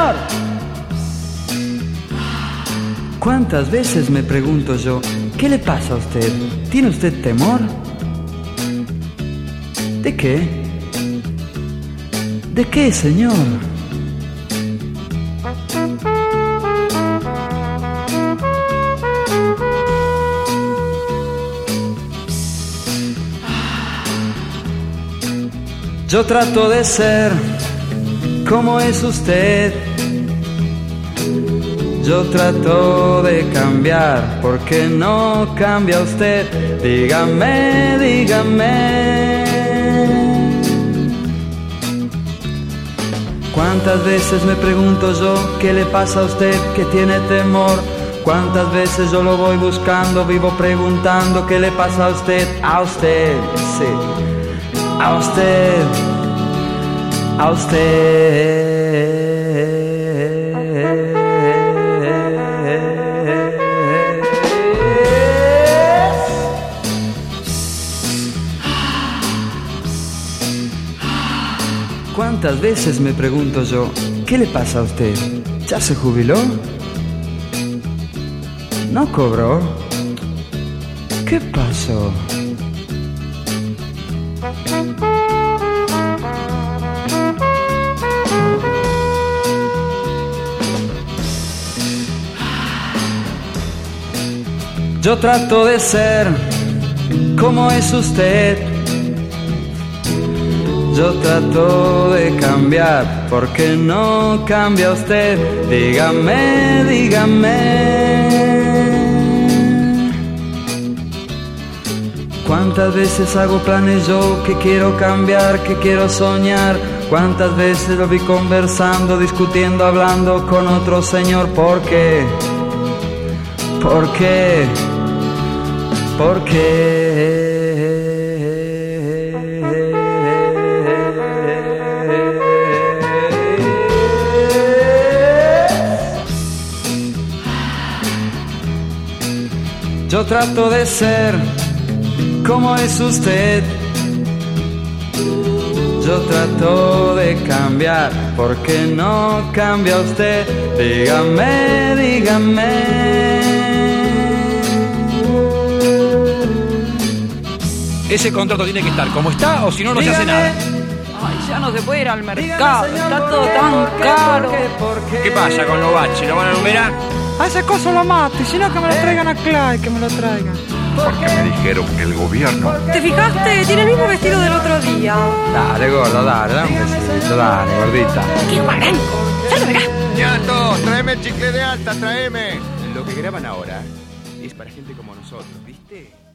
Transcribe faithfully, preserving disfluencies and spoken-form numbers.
señor! ¿Cuántas veces me pregunto yo, ¿qué le pasa a usted? ¿Tiene usted temor? ¿De qué? ¿De qué, señor? Yo trato de ser como es usted. Yo trato de cambiar, ¿por qué no cambia usted? Dígame, dígame. ¿Cuántas veces me pregunto yo qué le pasa a usted que tiene temor? ¿Cuántas veces yo lo voy buscando, vivo preguntando qué le pasa a usted? A usted, sí, a usted, a usted. ¿Cuántas veces me pregunto yo, ¿qué le pasa a usted? ¿Ya se jubiló? ¿No cobró? ¿Qué pasó? Yo trato de ser como es usted. Yo trato de cambiar, ¿por qué no cambia usted? Dígame, dígame. ¿Cuántas veces hago planes yo que quiero cambiar, que quiero soñar? ¿Cuántas veces lo vi conversando, discutiendo, hablando con otro señor? ¿Por qué? ¿Por qué? ¿Por qué? Yo trato de ser como es usted. Yo trato de cambiar, ¿por qué no cambia usted? Dígame, dígame. Ese contrato tiene que estar como está o si no, no se hace nada. Ay, ya no se puede ir al mercado, está todo tan caro. ¿Qué pasa con los baches? ¿Lo van a numerar? A ese coso lo mato, y si no que me lo traigan a Clay, que me lo traigan. Porque me dijeron que el gobierno... ¿Te fijaste? Tiene el mismo vestido del otro día. Dale, gorda, dale, dame un besito, dale, gordita. ¡Qué guaranco! ¡Salve acá! ¡Ñato, tráeme el chicle de alta, tráeme! Lo que graban ahora es para gente como nosotros, ¿viste?